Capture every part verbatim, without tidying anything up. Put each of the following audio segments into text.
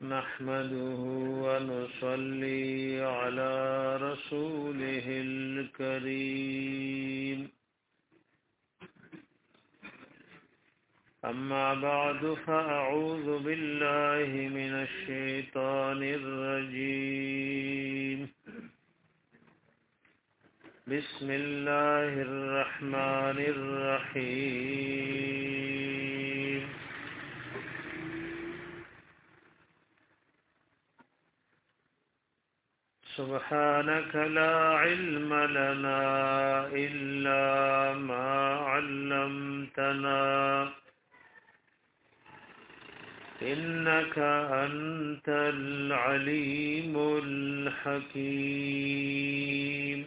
نحمده ونصلي على رسوله الكريم أما بعد فأعوذ بالله من الشيطان الرجيم بسم الله الرحمن الرحيم سبحانك لا علم لنا إلا ما علمتنا إنك أنت العليم الحكيم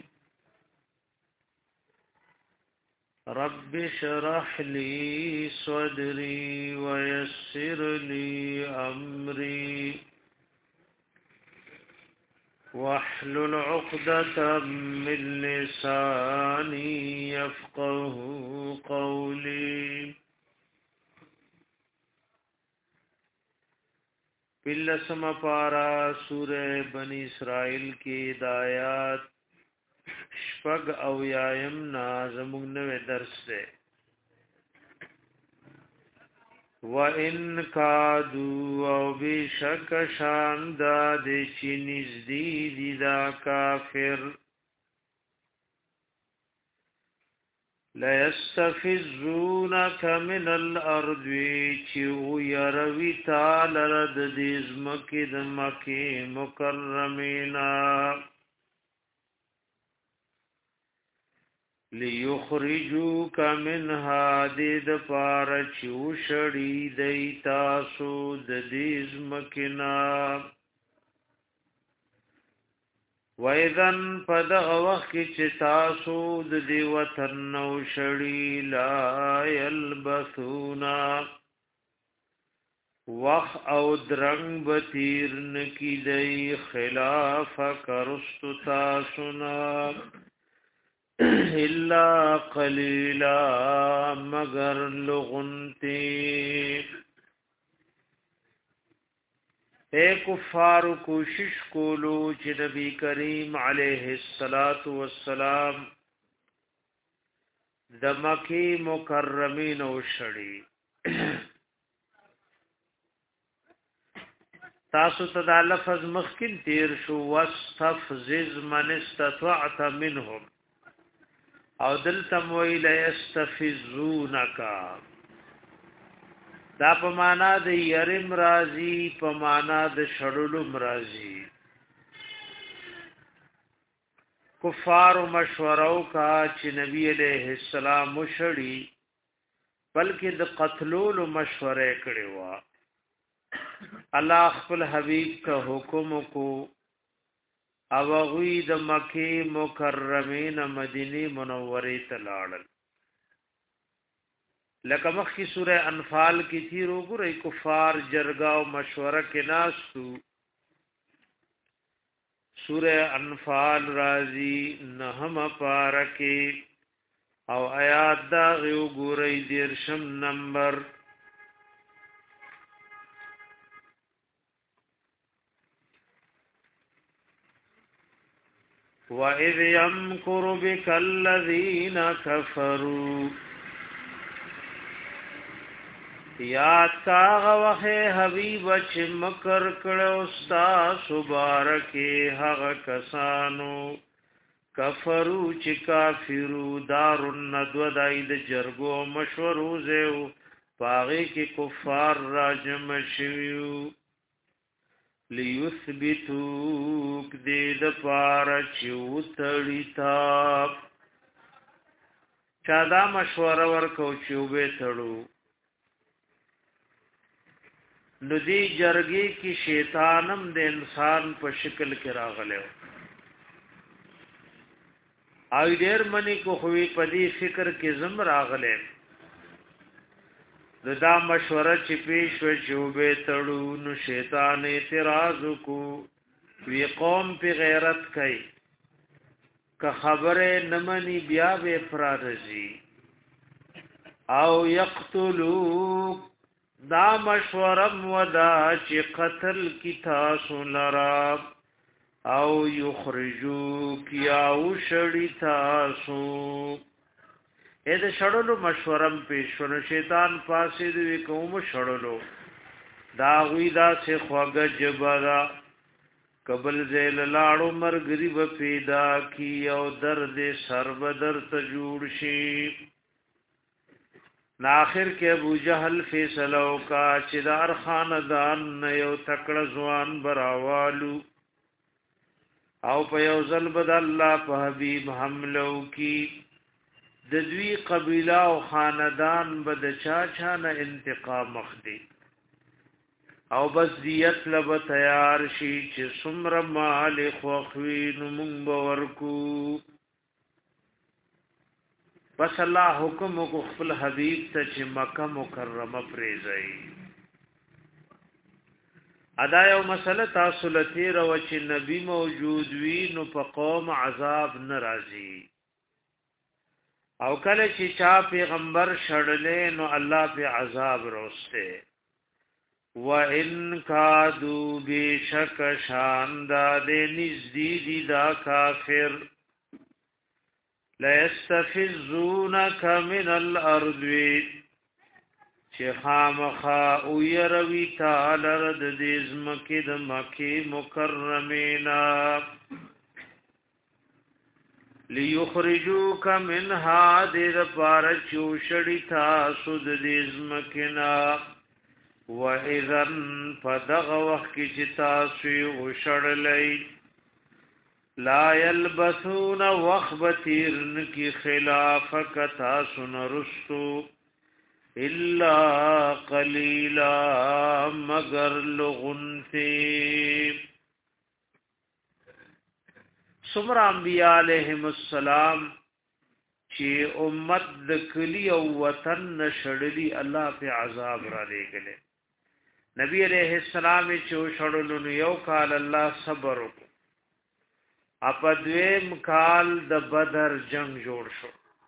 رب اشرح لي صدري ويسر لي أمري واحلل عقدة من لساني يفقه قولي بلسم پارا سورہ بنی اسرائیل کی ہدایات شپگ او یایم نازمون نوے درس دے وَإِن كَادُوا أَوْ بِشَكَّ شَانْدَادِ چِنِزْدِي دِدا كافر لَيَسْتَفِزُّونَكَ مِنَ الْأَرْضِ چِوْ يَرَوِي تَالَرَ دِزْمَكِ دَمَكِ مُكَرَّمِينَا لِيُخْرِجُوكَ مِنْهَا دِدْ پَارَچُو شَڑِي دَيْتَاسُ دَدِزْمَكِنَا وَإِذَنْ پَدَغَ وَخِ چِتَاسُ دَدِ وَتَنَّوْ شَڑِي لَا يَلْبَثُونَا وَخْ أَوْ دْرَنْگ بَتِيرن کی دَي خِلَافَ كَرُسْتُ تَاسُنَا الا قلیلا مگر لغنتی اے کفار کوشش کولو چې نبی کریم علیہ الصلات والسلام د مکی مکرمین او شړی تاسو ته د لفظ مخکین تیر شو واستفزز من استطعت منهم او دلتم ویل یستفزونک دا په معنا د یرم راضی په معنا د شړلو مرضی کفار مشورو کا چې نبی علیہ السلام مشړي بلکې د قتلولو مشوره کړي وا الله خپل حبیب کا حکم کو او غوی د مکی مکرمین مدینی منوری تلاړل لکه مخی سورہ انفال کی تیرو ګورې کفار جرګه او مشوره کې ناسو سورہ انفال رازی نهم پارکه او آیات دا غو ګورې دیرشم نمبر وَإِذْ يَمْكُرُ بِكَ الَّذِينَ كَفَرُوا یاد کاغه وخه حبیب چې مکر کړو ستا سبارکه هغه کسانو کفرو چې کافرو دارن ندو داید جرګو مشورو زو پاغه کې کفار راجم شویو لیثبتوک دید پارا چوتڑی تاب چادا مشوره ورکو چوبه تړو نو دی جرګي کی شیطانم د انسان په شکل کې راغلو او ډیر منی کو خوې پدی فکر کې زم راغله دا مشوره چې پیش و چوبه تړو نو شیطان اعتراض کو وی قوم په غیرت کوي که خبره نمنی بیا به فرارزی او یقتلوا دا مشورم ودا چې قتل کی تاسو لرا او یخرجو کیا او شړی تاسو اې د شړلو مشورم پیښونه شیطان فاسد وی کوم شړلو دا وی دا څه خوګه جبرا قبل ذیل لاړو مرګری و پیدا کی او درد سربدر ته جوړ شي ناخر کې ابو جهل فیصلو کا چې دار خاندان نه یو تکړه ځوان براوالو او په یو ځل بد الله په حبیب حملو کی د دوی قبیله او خاندان بد چا چا نه انتقام مخدي او بس دیت لب تیار شي چې سمر مال خوخوی نمونگ بورکو بس الله حکم کو خپل حبیب ته چې مکه مکرمه پریزای ادا یو مسله تاسو لتی رو چې نبی موجود وی نو په قوم عذاب ناراضي او کله چې چا پیغمبر شړلې نو الله په عذاب روسته وَإِن كَادُوا بِشَكَ شَانْدَا دَ نِزْدِيدِ دَا كَافِرْ لَيَسْتَفِزُّونَكَ مِنَ الْأَرْضِ شَخَامَخَا اُيَرَوِي تَعَلَرَ دَ دِزْمَكِ دَ مَكِي مُكَرَّمِينَا لِيُخْرِجُوكَ مِنْهَا دِرَ پَارَچُوشَڑِ تَاسُ دَ دِزْمَكِنَا وَإِذَن فَدَغَ وَحْكِ چِتَاسُي غُشَڑَلَي لَا يَلْبَثُونَ وَخْبَتِرْنِ کی خِلَافَكَ تَاسُنَ رُسْتُ إِلَّا قَلِيلًا مَگَرْ لُغُنْتِ سمر انبیاء علیہم السلام چې امت د کلی او وطن نشړلی الله په عذاب را لګلې نبی علیہ السلام چې شړلو نو یو کال الله صبر وکړ اپدویم کال د بدر جنگ جوړ شو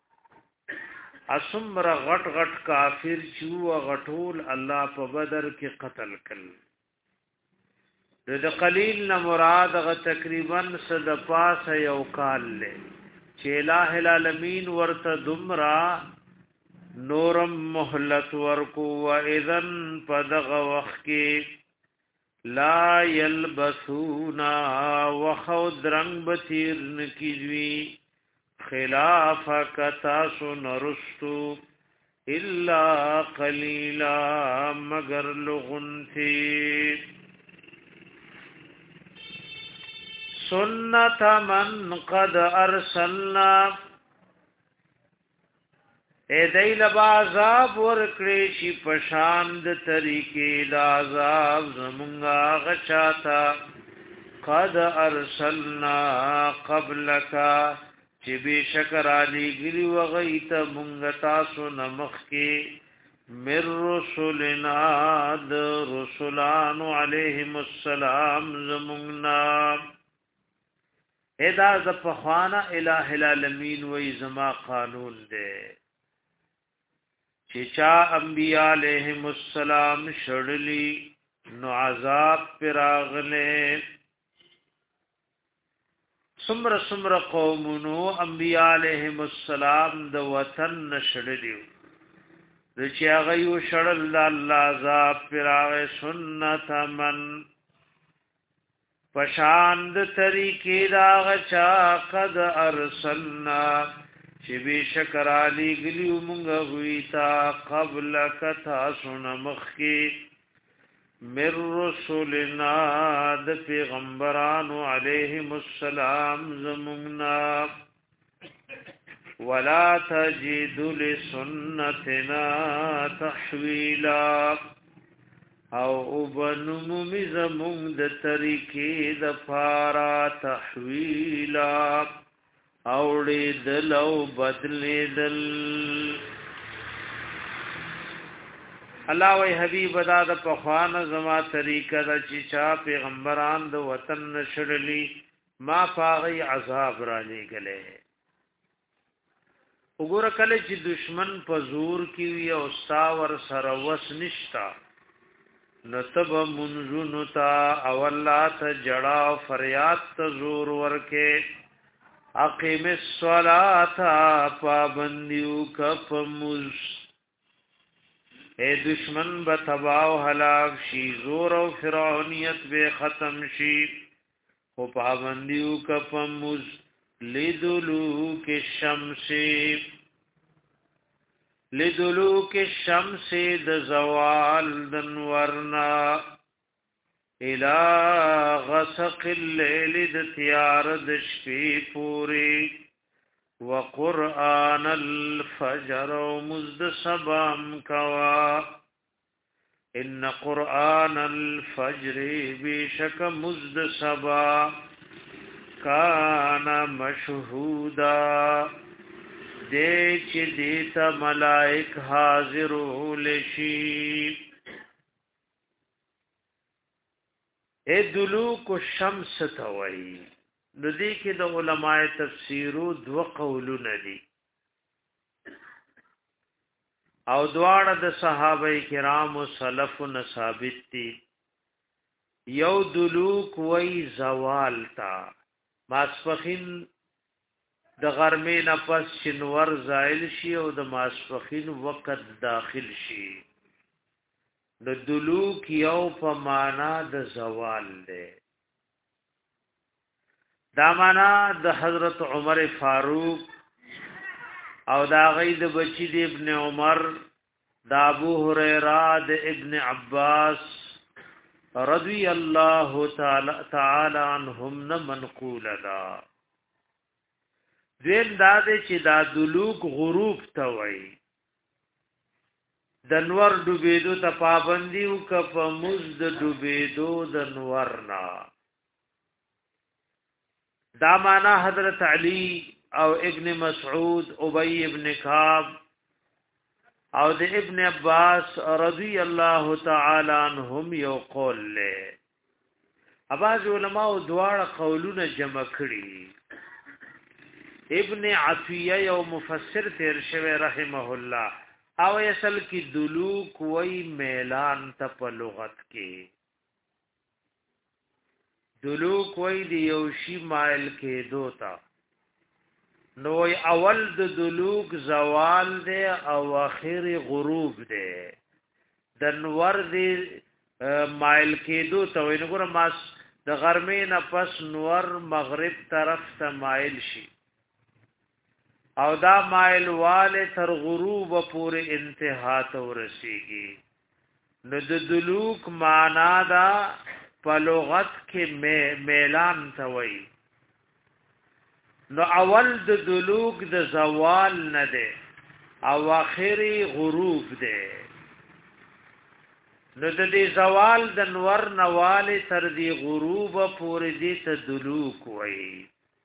اسمر غټ غټ کافر چې غټول الله په بدر کې قتل کړ د قلیل نه مراد غ تقریبا صد پاس یو کال له چې الہ العالمین ورته دمرا نورم مهلت ورکو و اذن پدغ وخت لا یلبسونا وخود رنگ بتیر نکیوی خلافک تاسو نرستو الا قلیلا مگر لغنتی سنت من قد ارسلنا اے دیل بازاب ورکڑی شی پشاند طریقی دازاب زمونگا غچاتا قد ارسلنا قبلکا چی بی شکر آلی گلی وغیت منگتا سنمخ کی من رسولنا د رسولان علیہم السلام زمونگنا ادا ز پخوانا الہ العالمین وی زما قانون دے چچا انبیاء علیہم السلام شڑلی نو عذاب پراغلے سمر سمر قومنو انبیاء علیہم السلام د وطن نشڑلیو رچی آغیو شڑل دا اللہ عذاب پراغ سنت من پشاند طریقی داغ چا قد ارسلنا چی بی شکر آلی گلیو منگا ہوئی تا قبل کتا سن مخی من رسولنا د پیغمبرانو علیہم السلام زمونگنا ولا تجد لسنتنا تحویلا او وبنم مزمون د طریقې د فارا تحویلا اوړې دل او بدلې دل الله وی حبیب ادا د پخوان زما طریقه د چې چا پیغمبران د وطن نشړلی ما پاغي عذاب را لګلې وګوره کله چې دشمن په زور کې وي او ستا ور سره وس نشتا نتب منزونو تا او الله ته جڑا فریاد ته زور ورکه اقیم الصلاة پابندیو کپموز اے دشمن بتباو حلاک شی زور و فرعونیت بے ختم شی و پابندیو کپموز لدلوک الشمس لدلوک الشمس د زوال دنورنا الى غسق الليل د تیار د شپې پوری وقرآن الفجر ومزد سبام کوا ان قرآن الفجر بشک مزد سبا کان مشهودا دے چی دیتا ملائک حاضرو لشی اے دلوک الشمس توئی ندی کی دا علماء تفسیرو دو قولو ندی او دوار دا صحابه کرام و صلف و نصابت تی یو دلوک وی زوال تا ماسفخین د غرمې نه پس شنور زائل شي او د ماسپخین وخت داخل شي د دلوک یو په معنا د زوال ده دا معنا د حضرت عمر فاروق او دا غید بچی د ابن عمر د ابو هريره د ابن عباس رضی الله تعالی تعالی عنهم منقول ده دین داده چې دا دلوک غروب ته وای د نور ډوبېدو ته پابندي او کپ مزد ډوبېدو د نور نا دا معنا حضرت علی او ابن مسعود ابی ابن کعب او د ابن عباس رضی الله تعالی عنهم یو قول له اباظ علماء دواړه قولونه جمع کړي ابن عطیه یو مفسر تیر شوی رحمه الله او اصل کی دلوک وی میلان ته په لغت کې دلوک وی دی یوشی مائل کې دوتا نو اول د دلوک زوال دی او اخر غروب دی د نور دی مائل کې دوتا وی نګور ماس د غرمې نه پس نور مغرب طرف ته مائل شي او دا مائل والے تر غروب پورے انتہا ته ورسیږي نو د دلوک معنا دا په لغت کې میلان ته وایي نو اول د دلوک د زوال نه ده او اخري غروب ده نو د دې زوال د نور نواله تر دې غروب پورې دې ته دلوک وایي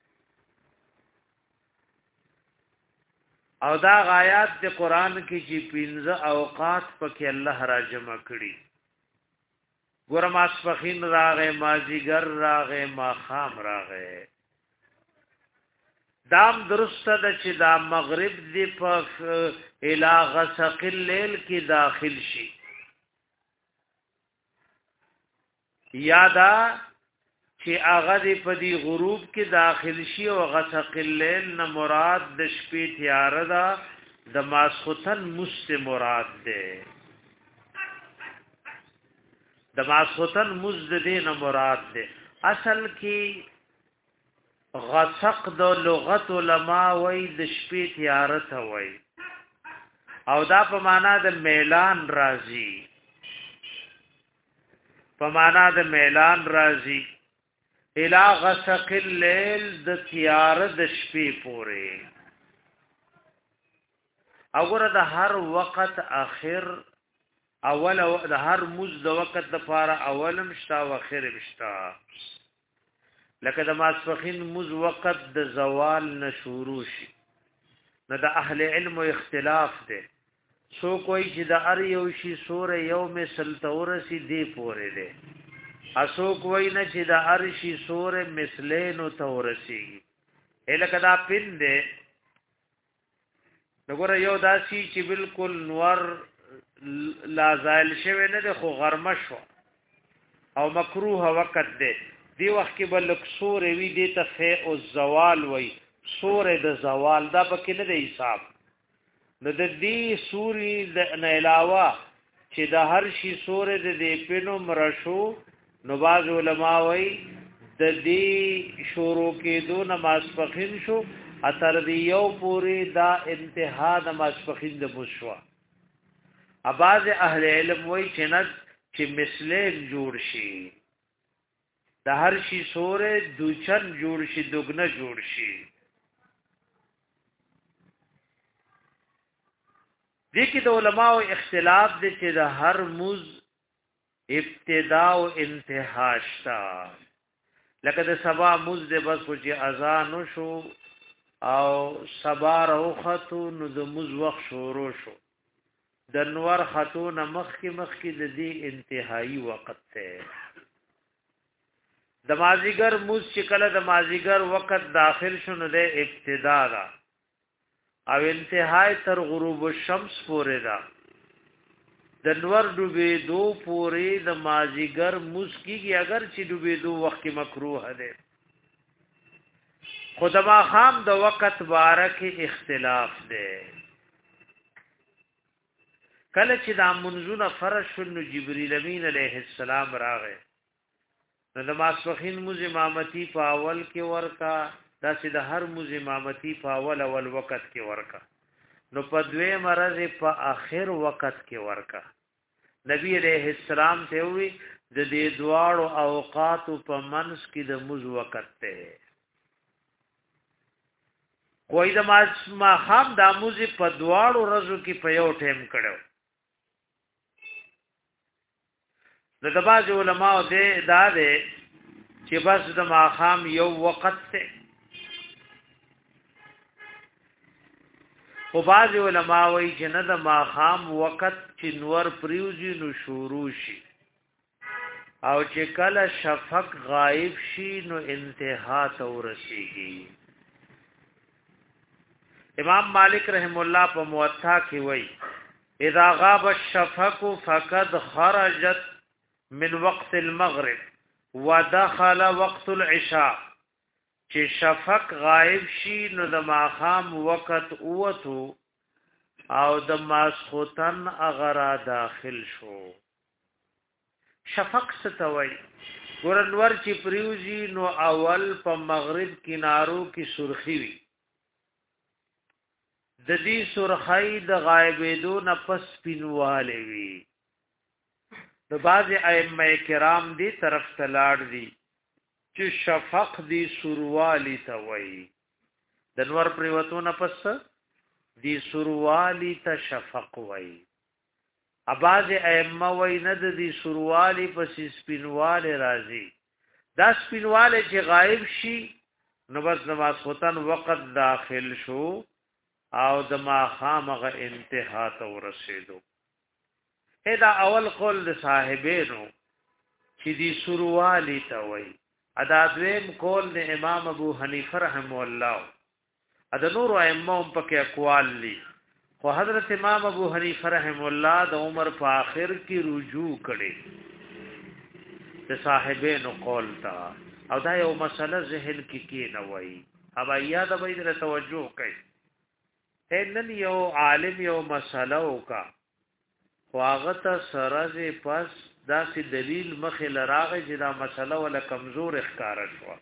او دا غایات د قران کې چې پنځه اوقات پکې الله را جمع کړي ګور ماسپخین راغې مازیګر راغې ماخام راغې دام درسته د چې دا مغرب دی په الی غسق الليل کې داخل شي یادا چې هغه دی په دی غروب کې داخل شي او غسق الليل نه مراد د شپې تیار ده د ماسختن مست مراد ده د ماسختن مزد دی نه مراد ده اصل کې غسق د لغت علما وای د شپې تیار ته وای او دا په معنا د میلان راځي په معنا د میلان راځي الى غسق الليل د تیار د شپې پورې اوګره د هر وخت اخر اول د هر مز د وخت د پاره اولم شتا او اخر مشتا لکه د ماسفخین مز وخت د زوال نشورو شي نو د اهل علم اختلاف ده سو کوئی چې د ار یو شي سور یوم سلطورسی دی پورې ده اسو کوئی نه چې د ارشي سور مثلین تورسی الکه دا پین ده وګوره یو داسي چې بالکل نور لا زائل شوی نه ده خو غرمه شو او مکروه وقت ده دی وخت کې بل کسور وی دی ته فه او زوال وی سور د زوال دا پکې نه دی حساب نو د دې سوري د نه علاوه چې د هر شي سور د دې پینو مرشو نو باز علماء وی د دې شروع کې دو نماز پخین شو اتر دی یو پوری دا انتها نماز پخین د بوشوا اباز اهل علم وی چې نه چې مثله جوړ شي د هر شي سورې دوچن جوړ شي دوګنه جوړ شي دې کې د علماو اختلاف دي چې د هر موز ابتدا او انتها شتا لکه د سبا موز د بس چې اذان شو او سبا روخته نو د موز وخت شروع شو د نور خاتون مخ کې مخ کې د دې انتهایی وخت ته د مازیګر موز چې کله د مازیګر وخت داخل شونه د ابتدا دا او انتهای تر غروب الشمس پورې دا د نور ډوبې دو پورې د مازیګر موز کیږي اگر چې ډوبې دو وخت کې مکروه ده خدما خام د وخت بارکه اختلاف ده کله چې د منځونه فرض شنو جبرئیل امین علیه السلام راغی نو د ماسپخین موز امامتی په اول کې ورکا دا چې د هر موز امامتی په اول اول وخت کې ورکا نو په دوی مرز په آخر وخت کې ورکا نبی علیہ السلام ته وی د دې دواړو اوقات په منځ کې د موز وخت ته کوئی د ما خام د موز په دواړو ورځو کې په یو ټیم کړو د دباج علماء دې دا دې چې بس د ماخام یو وخت ته خو باج علماء وایي چې نه د ماخام وخت چې نور پریوزي نو شروع شي او چې کله شفق غائب شي نو انتها ته ورسیږي امام مالک رحم الله په موطا کې وایي اذا غاب الشفق فقد خرجت من وقت المغرب ودخل وقت العشاء چې شفق غائب شي نو د ماخام وخت اوتو او د ماسختن اغرا داخل شو شفق ستوي ګورنور چې پریوزی نو اول په مغرب کینارو کې سرخی وي د دې سرخی د غایبېدو نه پس پینواله وي نو بعض ائمه کرام دی طرف تلاړ دي چې شفق دی سروالی ته وای د نور پریوتونه پس دی سروالی ته شفق وای اباظ ائمه وای نه د دی سروالی پس سپینواله راځي دا سپینواله چې غایب شي نو بس نماز خوتن وقت داخل شو او د ما خامغه انتها ته ورسېدو دا اول قول د صاحبینو چې دی سروالی ته وای ادا دویم قول د امام ابو حنیفه رحم الله ادا نور ائمه په کې اقوال دي خو حضرت امام ابو حنیفه رحم الله د عمر په اخر کې رجوع کړي د صاحبینو قول تا او دا یو مسله ذهن کې کې نه وای ابا یاد به در توجه کوي نن یو عالم یو مسله وکا واغت سرز پس دا سی دلیل مخ لراغه چې دا مسله ولا کمزور اخکار شو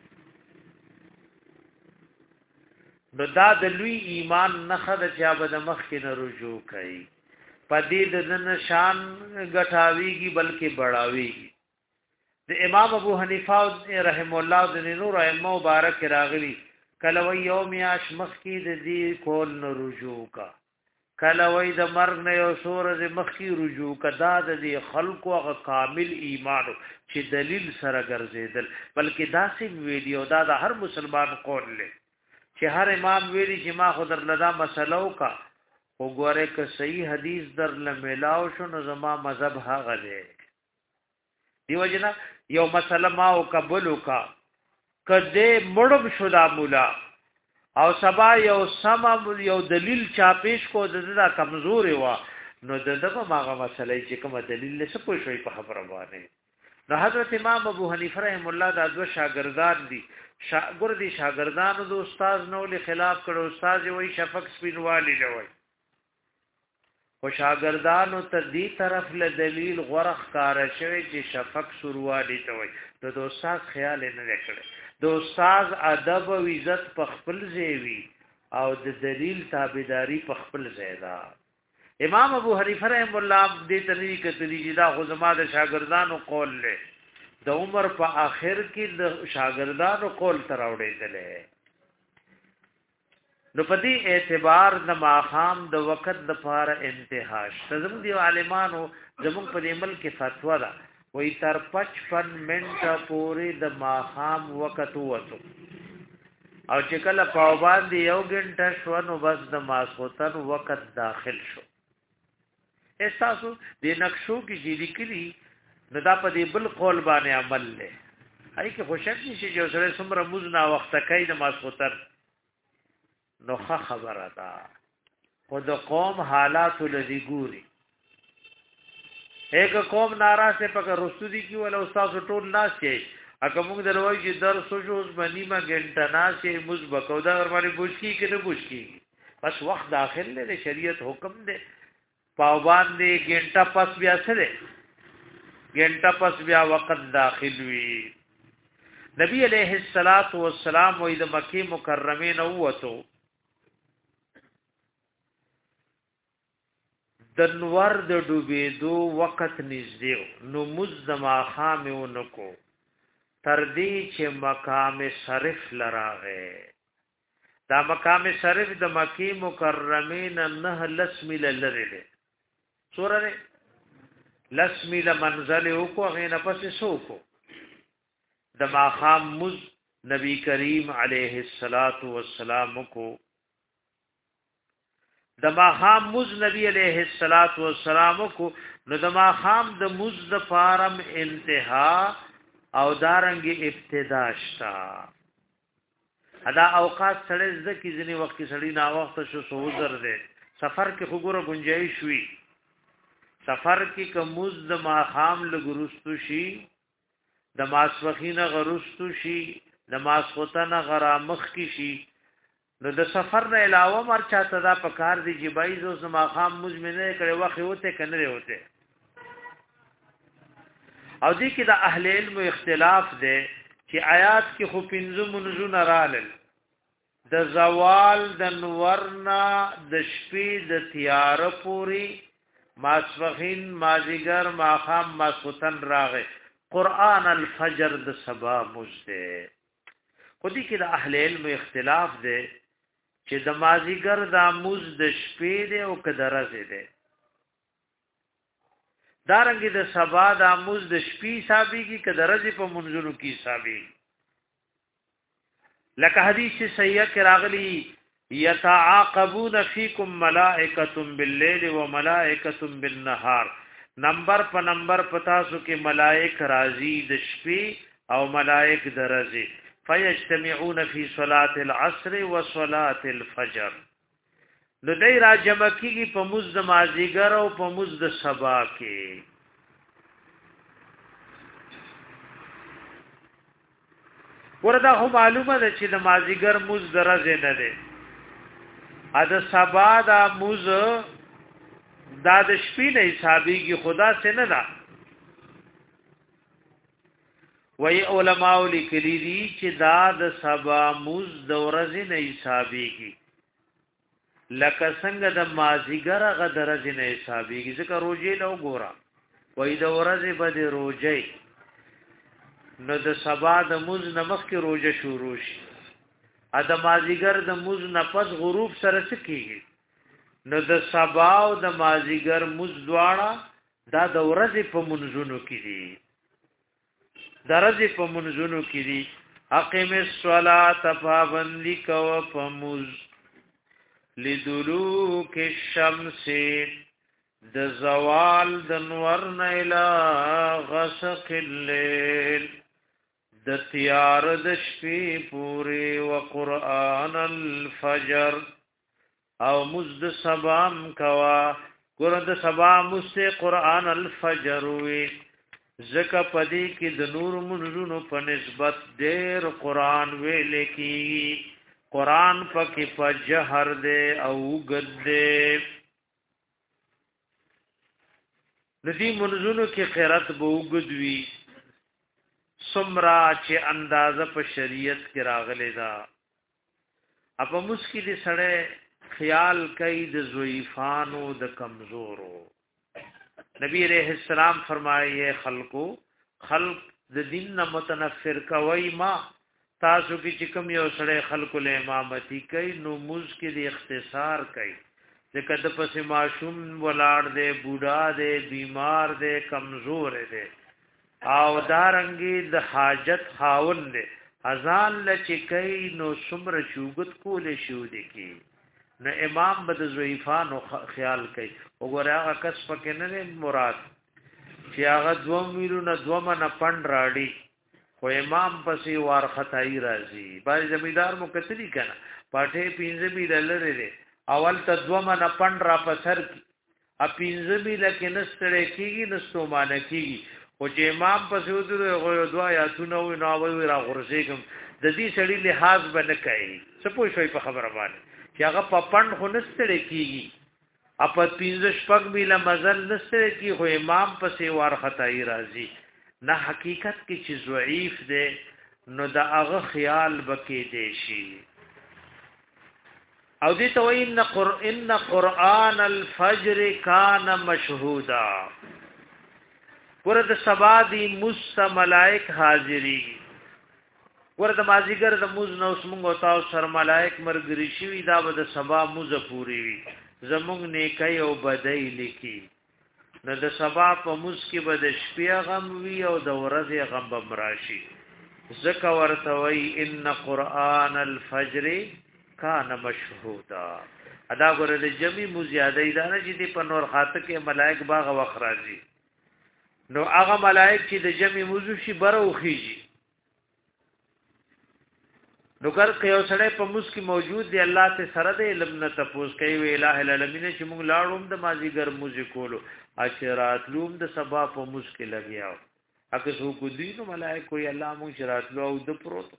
نو دا د لوی ایمان نخه د چا بد مخ کې نه رجوع کوي پدې د نشان غټاویږي بلکې بڑاویږي د امام ابو حنیفه رحم الله د نور ائمه مبارک راغلی کله و یوم یاش مخ کې د دې کول نه رجوع کا کله وای د مرګ نه یو سور د مخکی رجوع کدا د خلکو هغه کامل ایمان چې دلیل سره ګرځیدل بلکې داسې ویډیو دا د هر مسلمان قول له چې هر امام ویلي چې ما خو در لدا مسلو کا وګوره ک صحیح حدیث در لملاو شو نو زما مذهب هغه دی دیو جنا یو مسله ما او قبول کا کده مړب شو دا مولا او سبا یو سم یو دلیل چا پیش کو د دا کمزوري وا نو دغه ماغه مسلې چې کوم دلیل له څه پوه شوي په خبره باندې نو حضرت امام ابو حنیفه رحم الله د دوه شاګردان دي شاګرد دي شاګردانو د استاد نو له خلاف کړو استاد وی شفق سپینوالی لوي او شاګردانو ته دې طرف له دلیل غرخ کار شوی چې شفق سروالی ته وي نو د استاد خیال نه وکړي د استاد ادب او عزت په خپل ځای او د دلیل تابعداري په خپل ځای ده امام ابو حنیفه رحم الله دې طریقې ته دا خو زما د شاګردانو قول له د عمر په آخر کې د شاګردانو قول تر اورېدلې نو په دې اعتبار د ماخام د وخت د پاره انتهاش زموږ دی عالمانو زموږ په عمل کې فتوا ده وې تر پچپن منټه پورې د ماخام وخت وته او چې کله په باندې یو غنټه شو نو بس د ماسوتن وخت داخل شو احساسو د نقشو کې چې لیکلي نو دا په دې بل قول باندې عمل لې هي کې خوشک نشي چې سره څومره موز نه وخت کوي د ماسوتن نو خبره ده خو د قوم حالات لدی ګوري ایک قوم ناراضه پکې رسودي کی ولا استاد ټول ناس شي اګه موږ دروي چې درس شو اوس باندې ما ګنټه ناس شي موږ بکودا ور باندې بوشکی کې نه بوشکی بس وخت داخل له شریعت حکم دی پاوبان دی ګنټه پس بیا سره ګنټه پس بیا وخت داخل وی نبی علیہ الصلات والسلام وې د مکی مکرمه نو وته د نور د ډوبېدو وخت نږدې نو مزما خامو نکو تر دې چې مقام صرف لراغه دا مقام صرف د مکی مکرمه نه لسمی لری سورره لسمی لمنزل او کو غینه پس سو کو د ماخام مز نبی کریم علیه الصلاۃ والسلام کو د ماخام مز نبی علیہ الصلات والسلام کو نو د ماخام د مز د فارم انتها او دارنګ ابتدا شتا ادا اوقات سره ځکه ځنی وخت کې سړی نا وخت شو سوزر دے سفر کې خګوره گنجائش وی سفر کې کومز د ماخام لګرستو شي د ماسوخینه غرستو شي د ماسوتنه غرامخ کی شي نو د سفر نه علاوه مر چاته دا پکار دی چې بایزو زما خام مزمنه کړي وخت وته کنه وته او دې کې د اهل علم اختلاف دی چې آیات کې خو پنځه منځونه رالل د زوال د نورنا د شپې د تیار پوری ماسوخین مازیګر ماخام ماسوتن راغه قران الفجر د سبا مجده خو دې کې د اهل علم اختلاف دی چې د مازیګر د موز د شپې دی او کدرزه دی دارنګ د سبا د موز د شپې حسابي کی کدرزه په منځونو کې حسابي لکه حدیث صحیح کې راغلی یتعاقبون فیکم ملائکه باللیل وملائکه بالنهار نمبر په نمبر پتا سو کې ملائک راضی د شپې او ملائک درزه فیجتمعون فی صلاة العصر و صلاة الفجر نو دی را جمع کیږي په مز د مازیګر او په مز د سبا کې ورته خو معلومه ده چې د مازیګر مز درځه نه ده ا د سبا د مز دا د شپې نه حسابي کې خدا څخه نه ده وی علماء لیکلی دي چې دا د سبا موز د ورځې نه حسابيږي لکه څنګه د مازیګر غ د ورځې نه حسابيږي ځکه روزي له ګورا وی د ورځې به د روزي نو د سبا د موز نمخ کې روزه شروع شي ا د مازیګر د موز نه پس غروب سره سکیږي نو د سبا او د مازیګر موز دواړه دا د ورځې په منځونو کې دي درجه په منځونو کې دي اقیم الصلاه پابندی کو پموز لدلوک الشمس د زوال د نور نه الى غسق الليل د تیار د شپې پوری او قران الفجر او مزد سبام کوا ګور د سبا مست قران الفجر وی زکه پدی کې د نور منزونو په نسبت ډېر قران ویل کی قران پکې په جهر دې او غد دې ندی منزونو کې قرات بو غدوی سمرا چې اندازه په شریعت کې راغلی دا اپ مسکی دې سړی خیال کوي د ضعیفانو د کمزورو نبی علیہ السلام فرمایي خلقو خلق د دین نه متنفر کوي ما تاسو کې چې کوم یو سړی خلقو له امامتي کوي نو موږ کې د اختصار کوي ځکه د پسې معصوم ولاړ دی بوډا دی بیمار دی کمزور دی او دارنګي د حاجت خاون دی اذان لچ کوي نو څومره شوګت کول شو دي کی نو امام بد ضعیفانو خیال کوي وګوره هغه کس پکې نه مراد چې هغه دوه میلونه دوه من پند راړي خو امام پسې وار خدای راځي باندې زمیدار مو کتلی کنه پټه پینځه بي لری دي اول ته دوه من پند را پسر ا پینځه بي لکه نستړې کیږي نستو مان کیږي او چې امام پسې ودره دوه یا څونو نو وی را غرزيګم د دې سړي لحاظ بنه کوي څه پوه شوي په خبره باندې چې هغه په پند خو نستړې کیږي اپ پینځه شپږ میله مزل نستړې کی خو امام پسې وار خدای راځي نه حقیقت کې چې ضعیف دی نو دا هغه خیال بکې دی شي او دې ته وایي ان قران قران الفجر کان مشهودا ورته سبا دی مست ملائک حاضری ورته مازیګر د موز نو سمغه او تاسو سر ملائک مرګري شي دا به د سبا موز پوری وي زمونږ نیکي او بدای لیکي نو د سبا په موز کې به د شپې غم وي او د ورځې غم بمراشي زکه ورته وای ان قران الفجر کان مشهودا ادا ګره د جمی موز یادای دا نه چې په نور خاطه کې ملائک باغ وخراجي نو هغه ملائک چې د جمی موز شي برو خيږي نو کر که یو سړی په موس کې موجود دی الله ته سره د علم نه تپوس کوي وی الہ العالمین چې موږ لاړوم د مازیګر موزي کولو اشرات لوم د سبا په موس کې لګیاو اګه سو کو دی نو ملائکه کوي الله موږ شرات لو او د پروت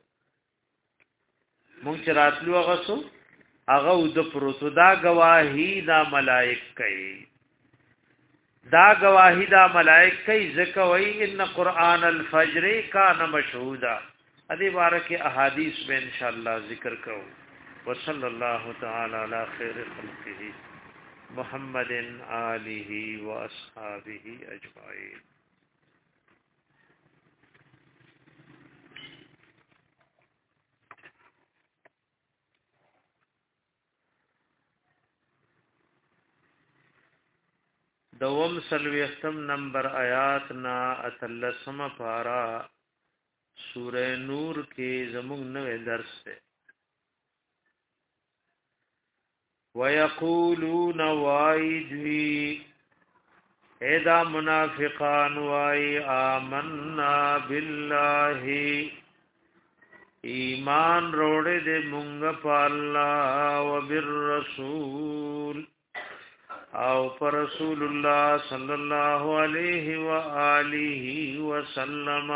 موږ شرات لو هغه سو هغه او د پروت دا گواہی دا ملائک کوي دا گواہی دا ملائک کوي ځکه وای ان قران الفجر کان مشهودا ادي بارک احادیث میں انشاءاللہ ذکر کرو وصلی اللہ تعالی علی خیر خلقه محمد آلہ و اصحابہ اجمعین دوم سلویختم نمبر آیات نا اتلسم پارا سورہ نور کې زموږ نوې درس ده ويقولون وايدوي اذا منافقان واي آمنا بالله ایمان روړې دې مونږ په الله او بالرسول او پر رسول الله صلی الله علیه و آله وسلم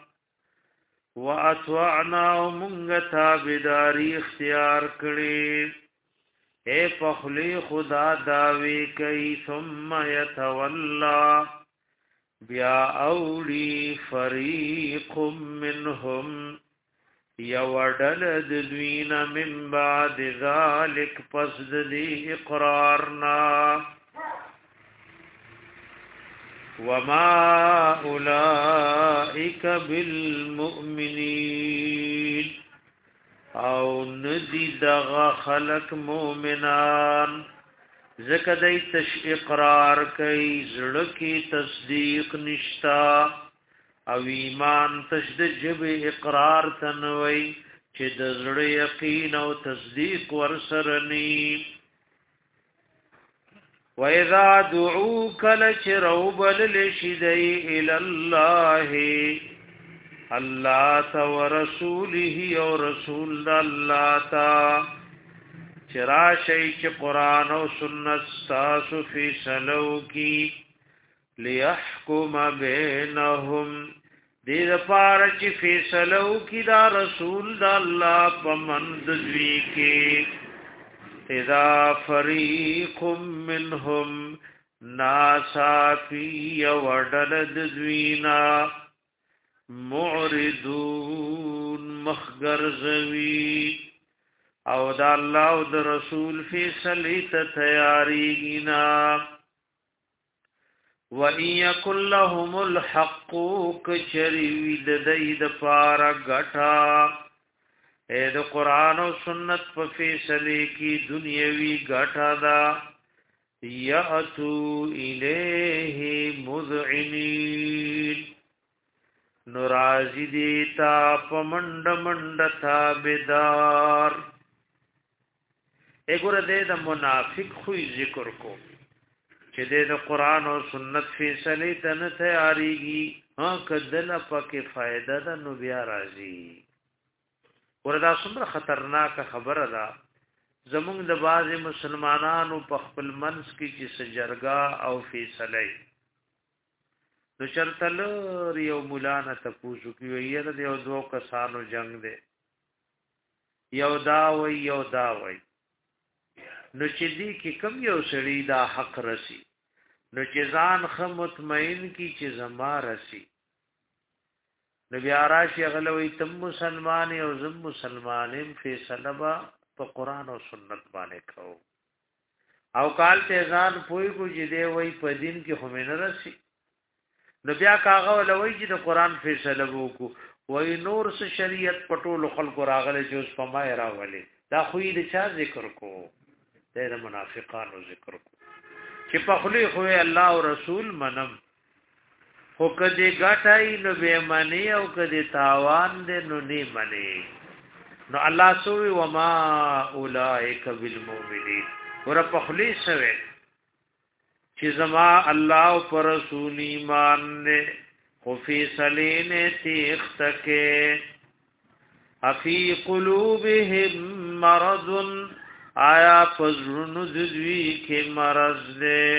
واتوعنا مونږ تابعداري اختیار کړې اے پخلی خدا داوی کوي ثم يتولى بیا اولی فریق منهم یوډل دلوین من بعد ذلك پس دی اقرارنا وما اولئک بالمؤمنین او ندی دغا خلق مومنان زکه دای تش اقرار کوي زړه کې تصدیق نشتا او ایمان تشد جب اقرار تنوي چې د زړه یقین او تصدیق ورسرني وَإِذَا دُعُوكَ لَشِرَوْبَ لِلْشِدَيْ إِلَى اللَّهِ اللَّهَ وَرَسُولِهِ وَرَسُولَ اللَّهَ چرا شي چې قران او سنت تاسو فیصلو کی ليحكم بينهم دې لپاره چې فیصلو کی دا رسول د الله په مند دوی کې اذا فريق منهم ناسافي وردل دوینا معرضون مخغرزوی او دا الله او د رسول فیصله ته تیارینا و ان یکن لهم الحق کچری د دید پار غټا اے د قران او سنت په فیصله کی دنیوي غټا دا یاتو الیه مذعنین نورازی دیتا پمند مند تابدار اګور دې د منافق خوې ذکر کو چې دې د قران او سنت فیصله ته نه تیاریږي ها کدل پکې فائدہ ده نو بیا راځي وردا څومره خطرناک خبره ده زمونږ د باز مسلمانانو په خپل منځ کې چې سجرګا او فیصله نو چرتل یو مولانا تپوسو کې ویل دی یو دوه کسانو جنگ دی یو دا وی یو دا وی نو چې دې کې کم یو سړی دا حق رسی نو چې ځان خ مطمئن کی چې زما رسی نو بیا راشي غلوی تم مسلمان او زم مسلمانم فیصله با په قران او سنت باندې کو او کال ته ځان پوي کو چې دی وی په دین کې همینه رسی نو بیا کاغه ولوي چې د قران فیصله وکړو وای نور څه شریعت پټول خلق راغله چې اوس په ما راولي دا خو دې چا ذکر کو د منافقانو ذکر کو چې په خلی خو الله او رسول منم خو کدی غټای نو به منی او کدی تاوان دې نو نه منی نو الله سوی وما اولائک بالمؤمنین ور په خلی سوی چې زما الله او پر رسول ایمان نه خو فیصله نه تختکه افی قلوبهم مرض آیا پزرونو دوی کې مرض ده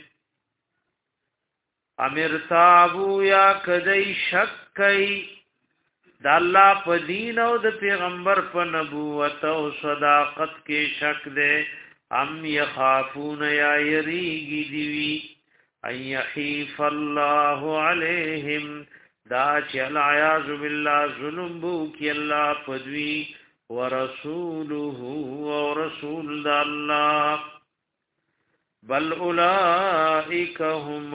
امر تابو یا کدی شک کئ د الله په دین او د پیغمبر په نبوت او صداقت کې شک ده ام یخافون یا یریگی دیوی ان یحیف اللہ علیہم دا چی العیاذ باللہ ظلم بو کی اللہ پدوی ورسولہ ورسول دا اللہ بل اولئک هم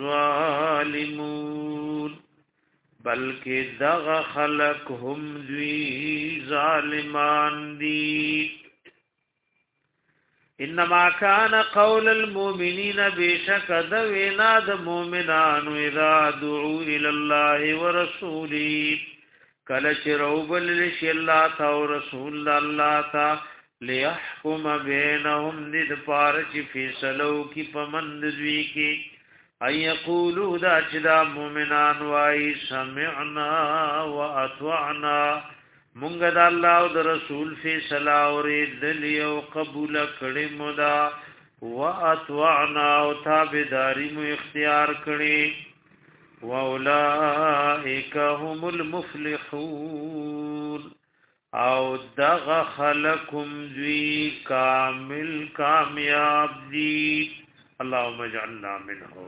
الظالمون بلکہ دغ خلق هم دوی ظالمان دی انما كان قول المؤمنين بشك ذوينا د مؤمنان اذا دعوا الى الله ورسوله کله چې روبل لشي الله او رسول الله تا ليحكم بينهم ند پارچ فیصلو کی پمند دوی کی اي يقولوا دا چې دا مؤمنان وای سمعنا واطعنا مونږ د الله او د رسول فیصله اورېدلې او قبول کړې مو دا واطعنا او تابعداري مو اختیار کړې واولائک هم المفلحون او دغ خلقم دوی کامل کامیاب دي اللهم اجعلنا منهم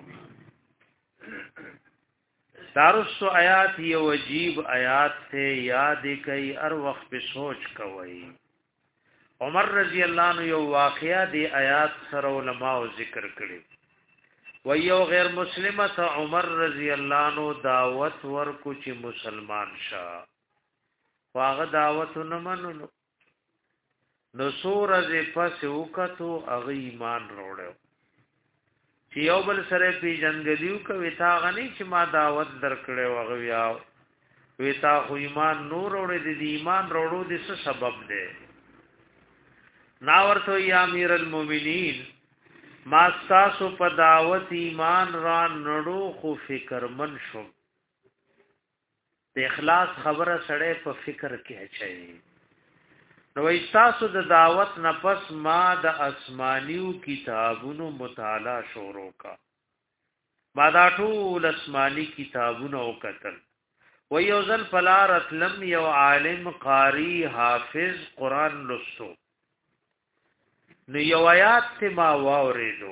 دارسو آیات یہ عجیب آیات سے یاد کئی ار وقت پہ سوچ کوئی عمر رضی اللہ عنہ یو واقعہ دی آیات سر علماء ذکر کړي و یو غیر مسلمه ته عمر رضی اللہ عنہ دعوت ورکو چې مسلمان شه واغه دعوت نه منلو نو سورز پس وکتو اغه ایمان وروړو چې یو بل سره پی جنگلیو کوي تا غني چې ما دعوت درکړې وغه یاو وی تا خو ایمان نور وروړي د ایمان وروړو د څه سبب دی نا ورته یا امیر المؤمنین ما تاسو په دعوت ایمان را نړو خو فکر من شم د اخلاص خبره سره په فکر کې اچي نو ایستاسو د دعوت نفس ما د اسمانیو کتابونو مطالعه شروع کا ما دا ټول اسمانی کتابونو وکتل و یو ځل فلارت لم یو عالم قاری حافظ قرآن لستو نو یو آیات ته ما واوریدو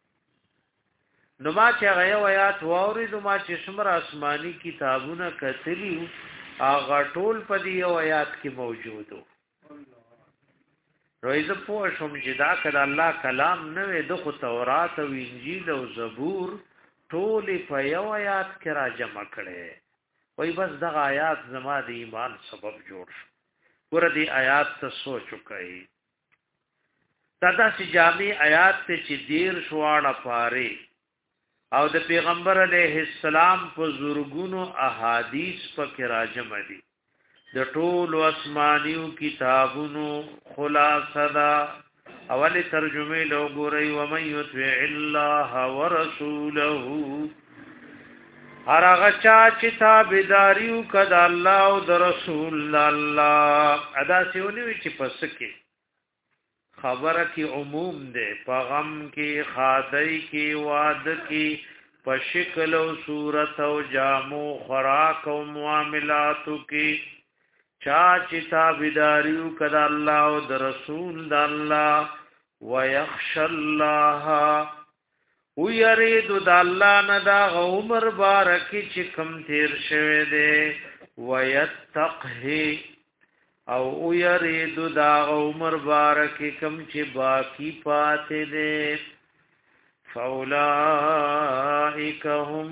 نو ما چې غیا آیات واوریدو ما چې څومره آسمانی کتابونه کتلیو هغه ټول په دې یو آیات کې موجودو رویزه پوه شوم چې دا کله الله کلام نه وي د خو تورات او انجیل او زبور ټول په یو آیات کې را جمع کړي وای بس دغه آیات زما د ایمان سبب جوړ شو ګوره دې آیات ته سوچ وکړئ دا داسې جامع آیات ته چې دیر شواړه پاره او د پیغمبر علیه السلام په زورګونو احادیث پکې راجمع دي د ټول اسمانیو کتابونو خلاصه دا اولی ترجمه لو ګورئ ومن یطع الله ورسوله هر هغه چا چې تابعداریو کړه الله او د رسول الله ادا سیونی وی چې پس کې خبره کې عموم ده پیغام کې خادای کې وعده کې په شکل او صورت او جامو خوراک او معاملاتو کې چا چې تابعداریو کړه الله او د رسول د الله ويخشى الله ويريد د الله نه دا عمر بارکی چې کم تیر شوه دے ويتقه او ويريد دا عمر بارکی کم چې باقی پاتې دے فاولائک هم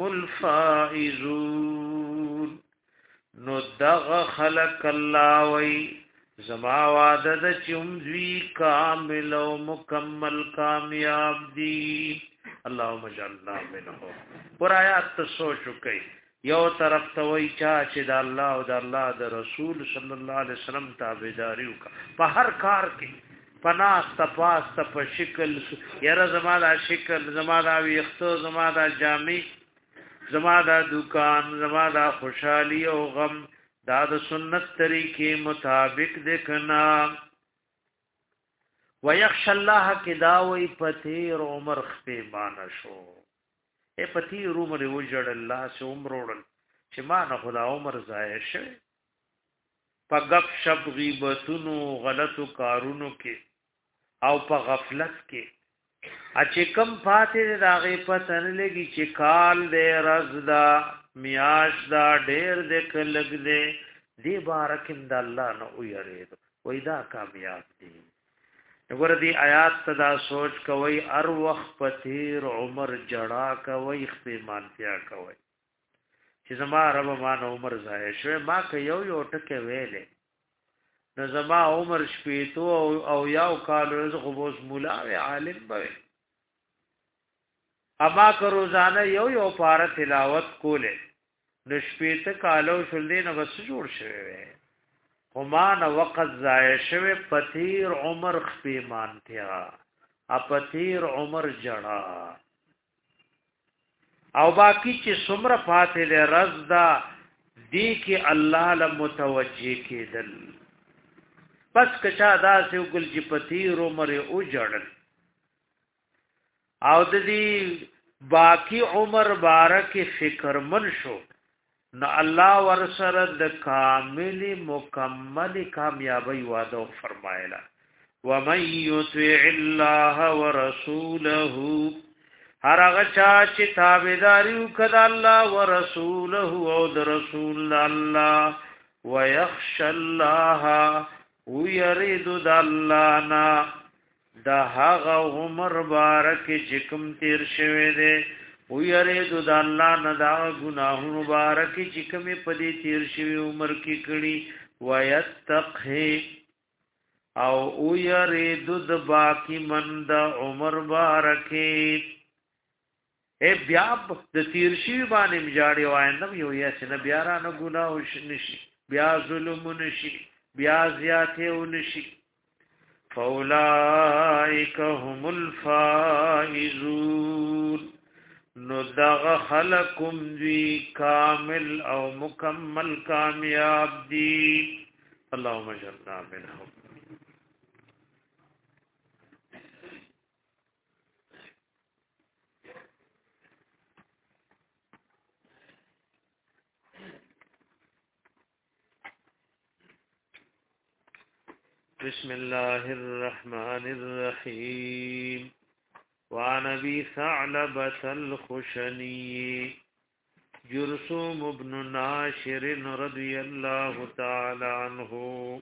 الفائزون نو دغ خلق الله وی زما وعده د چوم دوی کامل او مکمل کامیاب دي اللهم اجعلنا منهم پر آیات ته سوچ وکي یو طرف ته وی چا چې د الله او د الله د رسول صلی الله علیه وسلم تابعداري وکړه په هر کار کې پناس تپاس په شکل یره زما دا شکل زما دا ویختو زما دا جامع زما دا دکان زما دا خوشحالی او غم دا د سنت طریقې مطابق دکنا ويخشى الله کدا وی پتیر عمر خپېمان شو اے پتیر عمر وجړ الله سے عمر وړل چې ما نه خدا عمر ضایع شوه په غب شپ غیبتونو غلطو کارونو کې او په غفلت کې اچې کم پاتې راغې پته نه لګي چې کال دې رزدا میاش دا ډېر دې کلګ دې دې بارکم د الله نه ويرید وې دا کامیاب دي وګوره دې آیات صدا سوچ کوي ار وخت پتیر عمر جڑا کوي خپېمانتیا کوي چې زما رب ما نو عمر ضایع شوه ما که یو یو ټکه ویلې نو زما عمر شپېتو او یو کال رزق بوس مولا عالم به اما که روزانه یو یو پاره تلاوت کوله نو شپېته کالو شولې نو بس جوړ شوی همان وقت ضایع شوه پتیر عمر خپېمانتیا ا پتیر عمر جڑا او باقی چې څومره فاتح له رزدا دی کې الله له متوجه کېدل پس کچا دا سه وګل چې پتیر عمر او جړل او د دې باقی عمر بارک فکر من شو نو الله ورسره د کامل مکمل کامیابی وعده فرمایلا ومن يطع الله ورسوله هر هغه چا چې تابعداري وکړه الله ورسوله او د رسول الله ويخشى الله ويريد د الله نا د هغه عمر بارک چې کوم تیر شوه دي ويريد د الله نه دا ګناهونو بارک چې کوم په دې تیر شوی عمر کې کړي ويتقه او ويريد د باقی مند عمر بارک اے بیا د تیر شوی باندې مجاړي وایندم یو یا چې نه بیا را نه ګناه نشي بیا ظلم نشي بیا زیاته ونشي فاولائک هم الفائزون نو دغ خلقم دی کامل او مکمل کامیاب دی اللهم اجعلنا منهم بسم الله الرحمن الرحيم وعن ابي ثعلبة الخشني جرثوم بن ناشر رضي الله تعالى عنه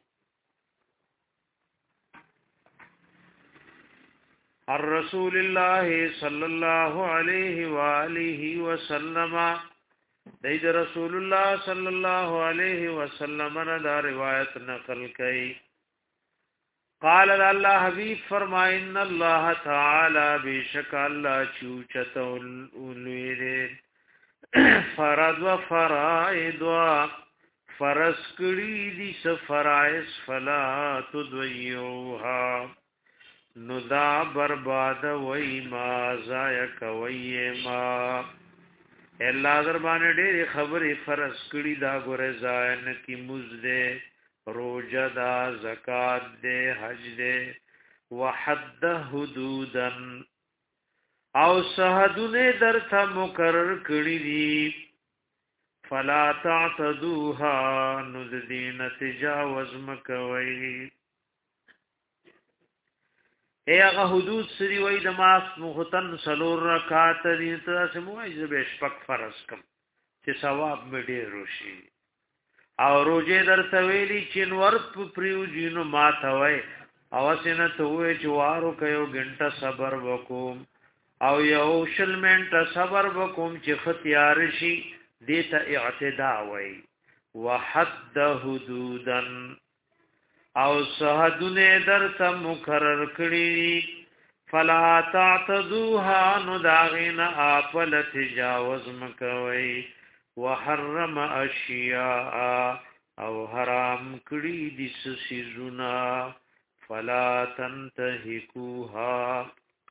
الرسول الله صلى الله عليه وآله وسلم دید رسول الله صلی الله علیه وسلم نے دا روایت نقل کی قال الله حبیب فرمائے ان الله تعالی بیشک الله چوچت اولویره فرض و فرائض و فرض کړي دي سفرائض فلا تضيعوها نو دا برباد وای ما ضایع کوي ما الله در باندې ډېر خبرې فرض کړي دا ګوره ضایع نه کی مزده روزه دا زکات دے حج دے وحد حدودن او سحدونه در ته مقرر کړی دي فلا تعتدوها نو د دین تجاوز مکوي اے هغه حدود سری وای د ماس مختن سلور رکعات دي ته سموای زبې شپک فرض کم چې ثواب مې ډېر وشي او روزه در تویلی چې نور پریو جینو ما ثوي او سینه ته وې چې وارو کيو غنټه صبر وکوم او یو شل منټه صبر وکوم چې ختیار شي دته اعتداء وای وحد حدودن او سحدونه در ته مقرر کړی فلا تعتدوها نو داغین اپل تجاوز مکوي وحرم اشیاء او حرام کړی دي سيزونا فلا تنتهکوها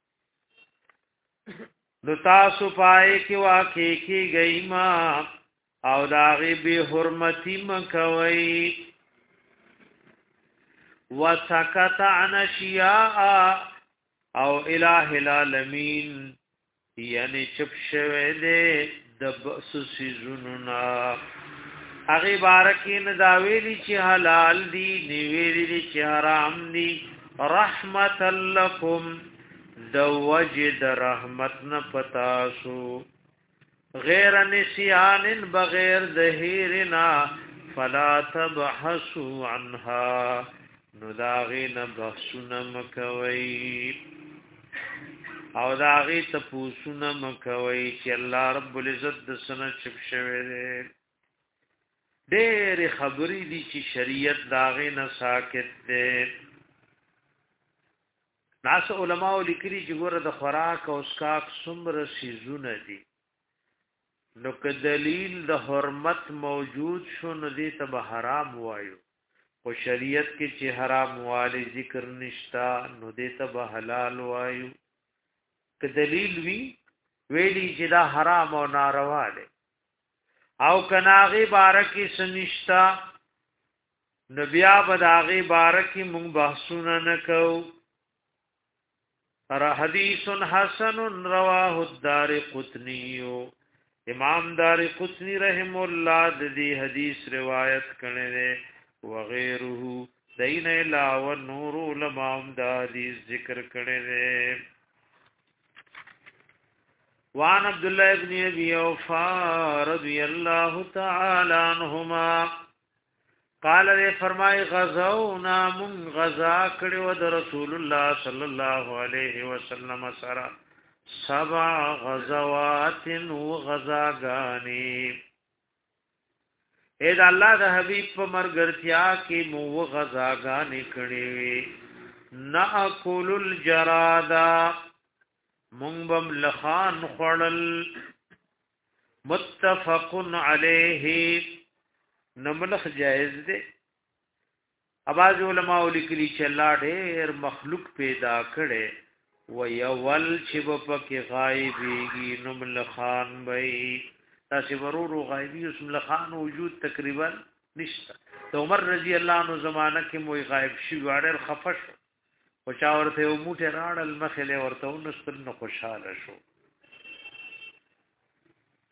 نو تاسو پای کې واقع کې گئی ما او داغي به حرمتي مکوي وسکت عن اشیاء او الہ العالمین یعنی چپ شوه دے د بس سيزوننا هغه بارکین دا ویلی چې حلال دي نیویلی چې حرام دي رحمت لکم د وجد رحمت نه پتاسو غیر نسیان بغیر ظهیرنا فلا تبحثوا عنها نو داغی نبحثونا مکوئی او داغی تپوسونا مکوئی چی اللہ رب العزت دسنا چپ شوئے دے دیر خبری دی چی شریعت داغی نساکت دے ناس علماء لکری چی گورا د خوراک او اسکاک سمر سیزون دی نو که دلیل د حرمت موجود شو نو دیتا با حرام وایو او شریعت کې چې حرام والی ذکر نشتا نو دیتا به حلال وایو که دلیل وی ویلی چې دا حرام او ناروا دی او کناغي بارکی سنشتا نو بیا به داغي بارکی مونږ بحثونه نکو را حدیث حسن رواه الدارقطنی امام دارقطنی رحم الله د دې حدیث روایت کړي وغيره دین علاوه نور علماء دا حدیث ذکر کړي دي وان عبد الله ابن ابي اوفا رضی الله تعالی عنهما قال دے فرمای غزونا من غزا کړي د رسول الله صلی الله علیه وسلم سره سبع غزوات و غزاګانی اې دا الله د حبيب په مرګرتیا کې مو غزاګانې کړې وي ناکل الجرادا مونږ بم لخان خړل متفق علیه نملخ جائز دی اباظ علماء لیکلي چې الله ډېر مخلوق پیدا کړي و یول چې په کې غایبېږي نملخان وي تاسو ورورو غایبی اسم لخان وجود تقریبا نشته ته عمر رضی الله عنه زمانہ کې موي غایب شي وړل خفش او چا ورته یو موټه راړل مخله ورته ونستل نو خوشاله شو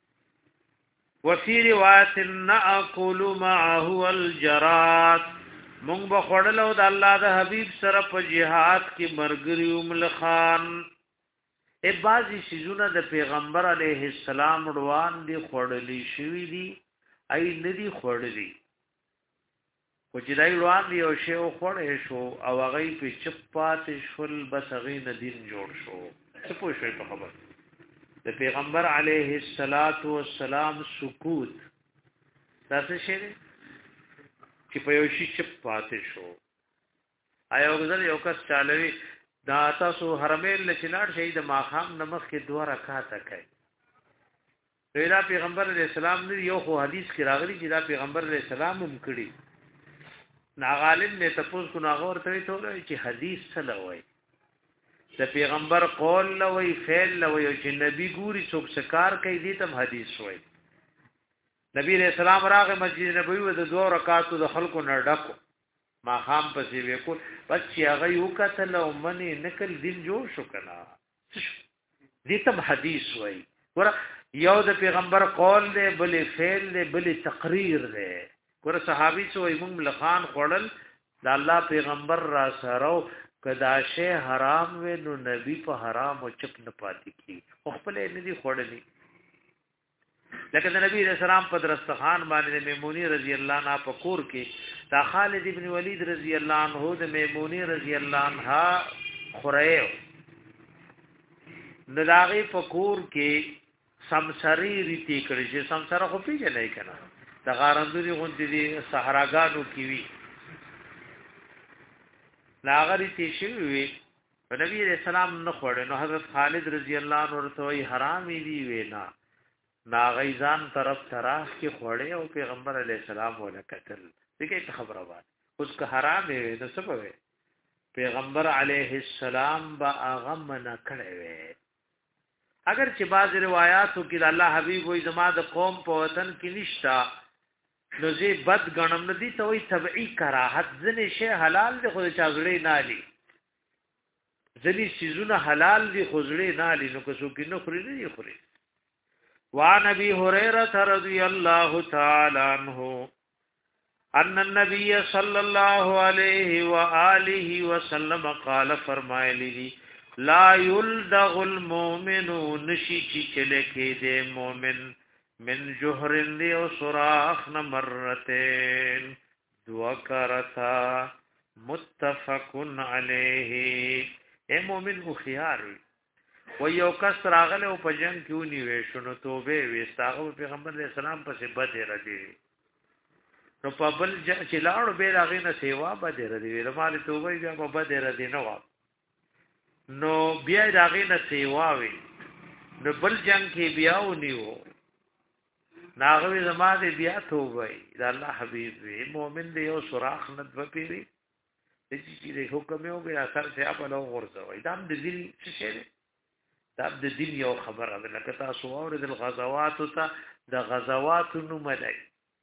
وفي روایت ناكل معه الجرات مونږ به خړلو د الله د حبيب سره په jihad کې مرګري ملخان ای بازي شیزونه د پیغمبر علیه السلام روان دي خړلې شوی دي ای ندي خړلې خو چې دای روان دي او شی او خړې شو او هغه په چپات شول بس هغه ندین جوړ شو څه پوه شوي په خبر د پیغمبر علیه السلام سکوت تاسو شي چې په یو شی چپات شو آیا وګړي یو کس چالوي دا تاسو حرمین لچلاړ شهید ماخام نمخ کې دوه رکعات کوي پیدا پیغمبر علیہ السلام نے یو خو حدیث کې راغلی چې دا پیغمبر علیہ السلام هم کړی ناغالب نه تاسو کو ناغور ته ټول چې حدیث څه لوي د پیغمبر قول لوي فعل لوي چې نبی ګوري څوک سکار کوي دي تم حدیث وای نبی علیہ السلام راغه مسجد نبوي و د دوه رکعاتو د خلکو نه ډکو ما خام پسې وکول بچي هغه یو کتل او منی نکل دین جوړ شو کنا دې تم حدیث وای ګور یو د پیغمبر قول دی بلې فعل دی بلې تقریر دی ګور صحابي سو ایمم لخان خړل د الله پیغمبر را سره کدا شی حرام و نو نبی په حرام او چپ نه پاتې کی خپل نه دی خړلی لکه د نبی رسول الله په درستخان باندې میمونی رضی الله عنها په کور کې دا خالد ابن ولید رضی الله عنه د میمونی رضی الله عنها خریو نداغي په کور کې سمسری ریتی کړي چې سمسره خو پیژنې کنه د غارندوري غونډې دي صحراګانو کې وی لاغری تی شوی نبی رسول الله نه خوړ نو حضرت خالد رضی الله عنه ورته حرام دی وینا ناغیزان طرف تراخ کې خوړې او پیغمبر علی السلام ولا قتل دغه خبره وایي اوس که حرام وي نو څه کوي پیغمبر علیه السلام با اغم نه کړي وي اگر چې بعض روایتو کې الله حبیب وې زما د قوم په وطن کې نشتا نو زی بد غنم ندی ته وې تبعی کراهت ځنه شی حلال دی خو چاغړې نه علی ځنی سيزونه حلال دي خو ځړې نه علی نو که څوک نه خوري نه خوري وعن ابي هريره رضي الله تعالى عنه ان النبي صلى الله عليه واله وسلم قال فرمایلی لا يلدغ المؤمن نشي چله کې دې مؤمن من جوهر دی او سوراخ مرتين دوکرتا متفق عليه اے مؤمن خو خيار و یو کس راغله او په جنگ کې ونی وې شنو توبه وستاغه پیغمبر علیہ السلام پسې بده ردی نو په بل چې لاړو به راغې نه سیوا بده ردی ویل مال توبه بیا په بده ردی نه و نو بیا راغې نه سیوا وی نو بل جنگ کې بیا ونی وو ناغوی زما دې بیا توبه دا الله حبیب وی مؤمن دی او سوراخ نه د پیری چې حکم یو به اثر ته په لو ورځوي دا د دین څه شي دا د دین یو خبره ده لکه تاسو اورید الغزوات ته د غزوات نو ملای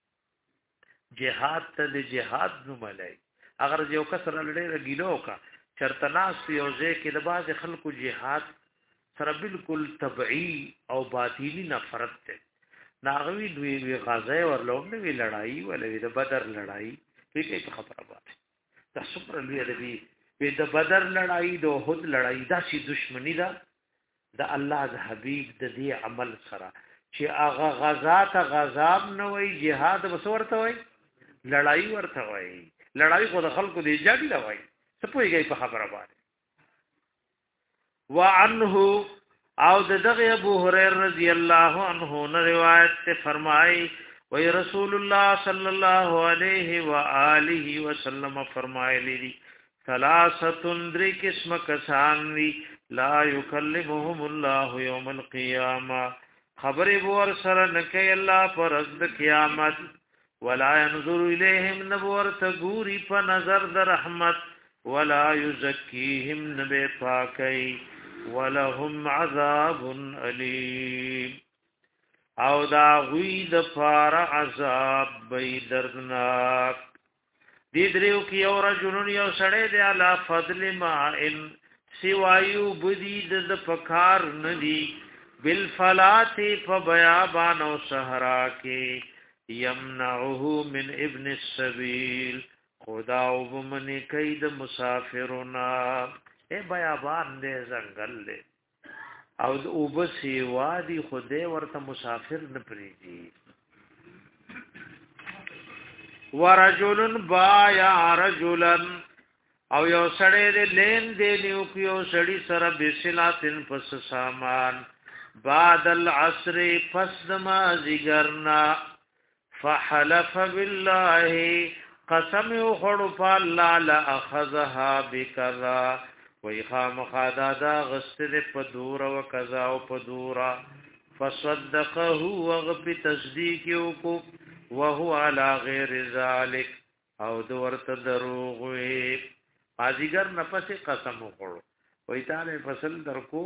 جهاد ته د جهاد نو ملای اگر یو کسر لړې رګیلو کا چرتناس یو ځکه د باز خلکو جهاد سره بالکل طبيعي او باطینی نفرت ته ناغوی دوی وی غزا ورلوم نه وی لړای ولې د بدر لړای هیڅ خبره باندې تاسو پر لوی دی وی د بدر لړای د احد لړای دا شي دشمنی ده د الله د حبیب د دې عمل سره چې هغه غزا ته غزاب نه وای jihad وسورته وای لړای ورته وای لړای خو د خلکو د ایجاد نه وای څه پويږي په خبره باندې وعنه او د دغه ابو هريره رضی الله عنه نے روایت سے فرمائی وی رسول الله صلی الله علیه و آله وسلم فرمائے لی ثلاثه در قسم کسان وی لا یکلمهم الله یوم القیامه خبر ور سره نکي الله پر ورځ قیامت ولا ينظر الیهم نبور تغوری په نظر د رحمت ولا یزکیهم نبی پاکی ولهم عذاب الیم او دا غوی د فار عذاب بی دردناک دی دریو کی اور رجلن یو سړی دی علی فضل ما ان سوایو بدید د پکار ندی بالفلات فبیابان او صحرا کې یمنعه من ابن السبیل خدا او بمنی کید مسافرنا اے بیابان دے زنگل دے او د اوبسی وادي خدای ورته مسافر نه پریږي ورجل بایا رجلا او یو سړی دې لین دې نیو یو سړی سره بسلاتن پس سامان بعد العصر فسدما زیګرنا فحلف بالله قسم خړو فالله لاخذها بکذا وی خامخادا دا غستر پدور و قضا و پدورا فصدقه وغب تصدیق یوکو وهو على غیر ذالک او دورت دروغ وی آزیگر نفس قسم خورو وی تعالی فصل درکو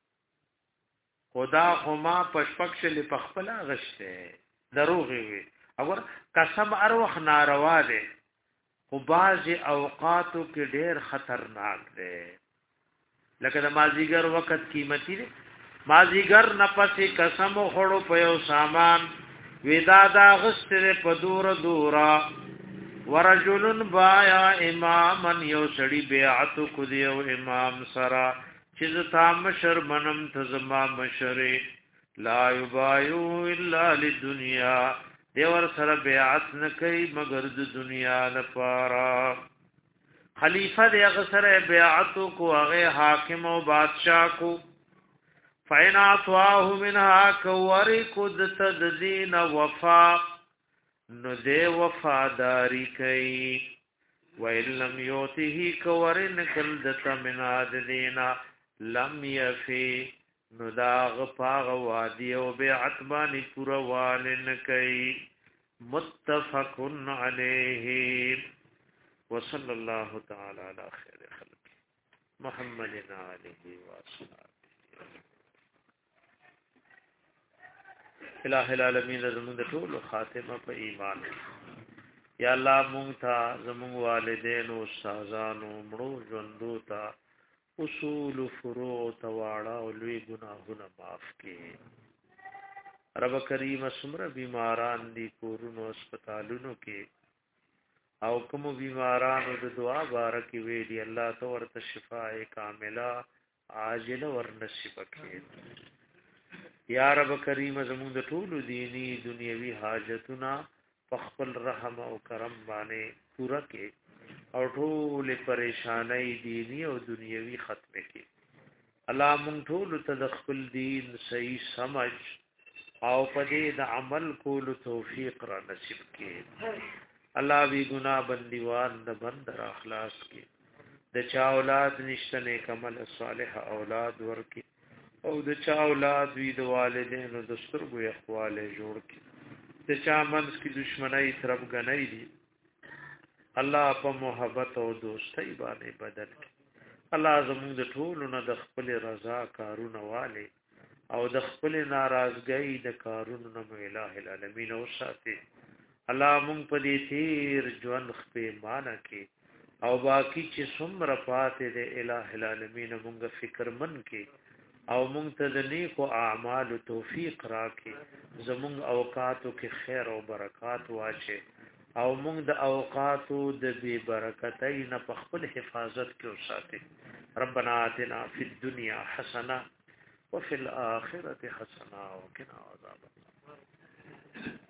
خدا خما پشپکش لپخپلا غشتے دروغ وی اگر قسم اروخ ناروا دے خو بعض اوقاتو کې ډېر خطرناک دی لکه د مازیګر وخت قیمتي دی مازیګر نفسې قسم خورو په یو سامان ودا دا غستر په دور دورا ورجلن بایا اماما یو سړي بیعت کو دی او امام سرا چې تا مشر منم تزما مشر لا یبایو الا للدنیا دیور سره بیعت نه کوي مگر د دنیا لپاره خلیفہ دی هغه سره بیعت کو هغه حاکم او بادشاہ کو فین اطواه منها کوری کد تدین وفا نو دی وفاداری کوي وان لم یوته کورن کل دت من ادینا لم یفی نو داغ پاغ وادی او بیعت بانی پورا والن کئی متفقن علیہ وصلی اللہ تعالی علی خیر خلق محمد علیہ وآلہ الہ العالمین زمون ټول خاتمه په ایمان یا الله مونږ ته زمون والدین او استادانو مړو ژوندو ته اصول فروع تواړه او لوی ګناهونه معاف کړي رب کریم اسمره بیماران دي کورونو هسپتالونو کې او کوم بیمارانو د دعا بارکې وی دي الله تو ورته شفاء کامله عاجله ور نصیب کړي یا رب کریم زموږ د ټولو دینی دنیوي حاجتونه په خپل رحم او کرم باندې پورا کړي او ټول پریشانای دینی او دنیوي ختم کړي الله مونږ ټول ته د خپل دین صحیح سمجھ او پدې د عمل کولو توفیق را نصیب کړي الله وی ګناه بندیوان د بند را اخلاص کړي د چا اولاد نشته نیک عمل صالح اولاد ورکړي او د چا اولاد وی د والدینو د سترګو احواله جوړ کړي د چا منځ کې دشمنی طرف غنۍ دي الله په محبت او دوستۍ باندې بدل کړي الله زموږ د ټولو نه د خپل رضا کارونه والي او د خپل ناراضګۍ د کارونو نه الٰه العالمین او ساتي الله مونږ په دې تیر ژوند خپې معنا کې او باقی چې څومره پاتې د الٰه العالمین مونږ فکر من کې او مونږ ته د نیکو اعمال توفیق راکړي زمونږ اوقاتو کې خیر او برکات واچي او مونږ د اوقاتو د بے برکتۍ نه په خپل حفاظت کې وساتي ربنا آتنا فی الدنیا حسنه وفي الاخره حسنه وقنا عذاب النار